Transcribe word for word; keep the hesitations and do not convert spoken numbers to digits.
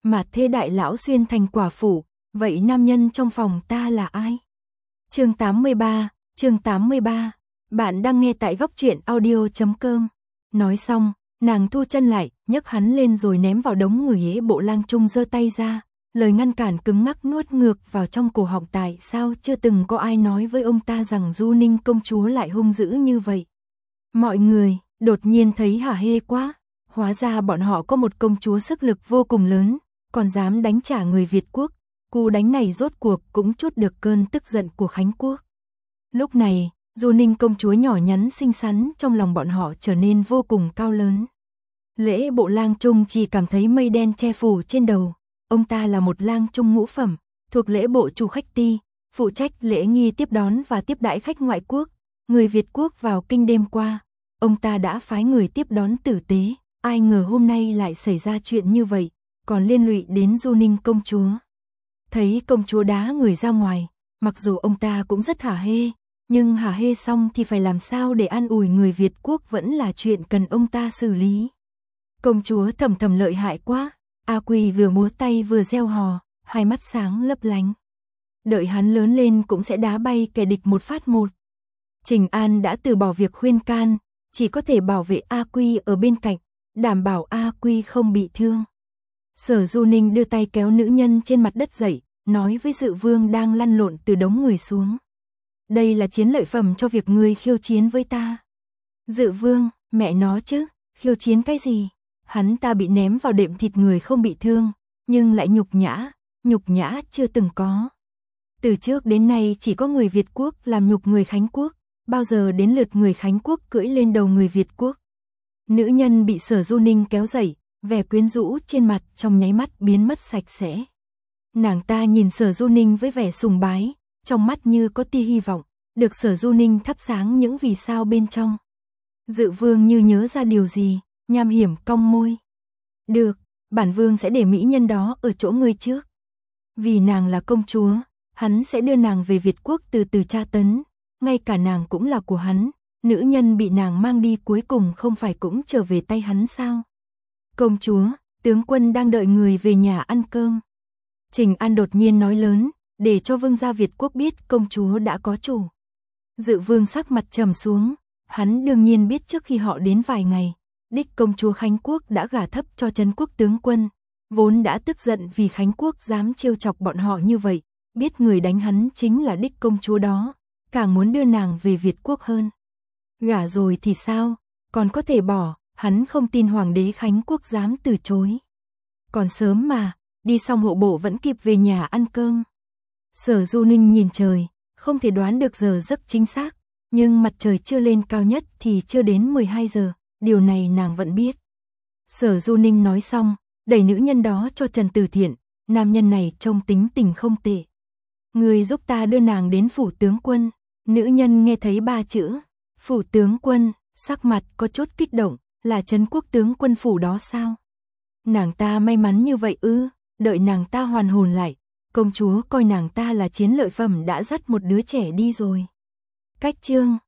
Mà thế đại lão xuyên thành quả phụ, vậy nam nhân trong phòng ta là ai? Chương tám mươi ba, chương tám mươi ba. Bạn đang nghe tại góc truyện audio chấm com. Nói xong, nàng thu chân lại, nhấc hắn lên rồi ném vào đống người ế bộ lang trung, giơ tay ra, lời ngăn cản cứng ngắc nuốt ngược vào trong cổ họng. Tại sao chưa từng có ai nói với ông ta rằng Du Ninh công chúa lại hung dữ như vậy? Mọi người đột nhiên thấy hả hê quá, hóa ra bọn họ có một công chúa sức lực vô cùng lớn, còn dám đánh trả người Việt quốc. Cú đánh này rốt cuộc cũng trút được cơn tức giận của Khánh quốc. Lúc này, Du Ninh công chúa nhỏ nhắn xinh xắn trong lòng bọn họ trở nên vô cùng cao lớn. Lễ bộ lang trung chỉ cảm thấy mây đen che phủ trên đầu. Ông ta là một lang trung ngũ phẩm, thuộc lễ bộ chủ khách ti, phụ trách lễ nghi tiếp đón và tiếp đãi khách ngoại quốc. Người Việt quốc vào kinh đêm qua, ông ta đã phái người tiếp đón tử tế. Ai ngờ hôm nay lại xảy ra chuyện như vậy, còn liên lụy đến Du Ninh công chúa. Thấy công chúa đá người ra ngoài, mặc dù ông ta cũng rất hả hê, nhưng hả hê xong thì phải làm sao để an ủi người Việt quốc vẫn là chuyện cần ông ta xử lý. Công chúa thầm thầm lợi hại quá, A Quy vừa múa tay vừa reo hò, hai mắt sáng lấp lánh. Đợi hắn lớn lên cũng sẽ đá bay kẻ địch một phát một. Trình An đã từ bỏ việc khuyên can, chỉ có thể bảo vệ A Quy ở bên cạnh, đảm bảo A Quy không bị thương. Sở Du Ninh đưa tay kéo nữ nhân trên mặt đất dậy, nói với Dự Vương đang lăn lộn từ đống người xuống. Đây là chiến lợi phẩm cho việc ngươi khiêu chiến với ta. Dự Vương, mẹ nó chứ, khiêu chiến cái gì? Hắn ta bị ném vào đệm thịt người không bị thương, nhưng lại nhục nhã, nhục nhã chưa từng có. Từ trước đến nay chỉ có người Việt quốc làm nhục người Khánh quốc, bao giờ đến lượt người Khánh quốc cưỡi lên đầu người Việt quốc. Nữ nhân bị Sở Du Ninh kéo dậy, vẻ quyến rũ trên mặt trong nháy mắt biến mất sạch sẽ. Nàng ta nhìn Sở Du Ninh với vẻ sùng bái, trong mắt như có tia hy vọng, được Sở Du Ninh thắp sáng những vì sao bên trong. Dự Vương như nhớ ra điều gì, nham hiểm cong môi. Được, bản vương sẽ để mỹ nhân đó ở chỗ ngươi trước. Vì nàng là công chúa, hắn sẽ đưa nàng về Việt quốc từ từ tra tấn, ngay cả nàng cũng là của hắn, nữ nhân bị nàng mang đi cuối cùng không phải cũng trở về tay hắn sao? Công chúa, tướng quân đang đợi người về nhà ăn cơm. Trình An đột nhiên nói lớn, để cho vương gia Việt quốc biết công chúa đã có chủ. Dự Vương sắc mặt trầm xuống, hắn đương nhiên biết trước khi họ đến vài ngày, đích công chúa Khánh quốc đã gả thấp cho Trấn quốc tướng quân, vốn đã tức giận vì Khánh quốc dám trêu chọc bọn họ như vậy, biết người đánh hắn chính là đích công chúa đó, càng muốn đưa nàng về Việt quốc hơn. Gả rồi thì sao, còn có thể bỏ, hắn không tin hoàng đế Khánh quốc dám từ chối. Còn sớm mà, đi xong hộ bộ vẫn kịp về nhà ăn cơm. Sở Du Ninh nhìn trời, không thể đoán được giờ giấc chính xác, nhưng mặt trời chưa lên cao nhất thì chưa đến mười hai giờ, điều này nàng vẫn biết. Sở Du Ninh nói xong, đẩy nữ nhân đó cho Trần Tử Thiện, nam nhân này trông tính tình không tệ. Người giúp ta đưa nàng đến phủ tướng quân. Nữ nhân nghe thấy ba chữ, phủ tướng quân, sắc mặt có chút kích động, là Trấn quốc tướng quân phủ đó sao? Nàng ta may mắn như vậy ư? Đợi nàng ta hoàn hồn lại, công chúa coi nàng ta là chiến lợi phẩm đã dắt một đứa trẻ đi rồi. Cách chương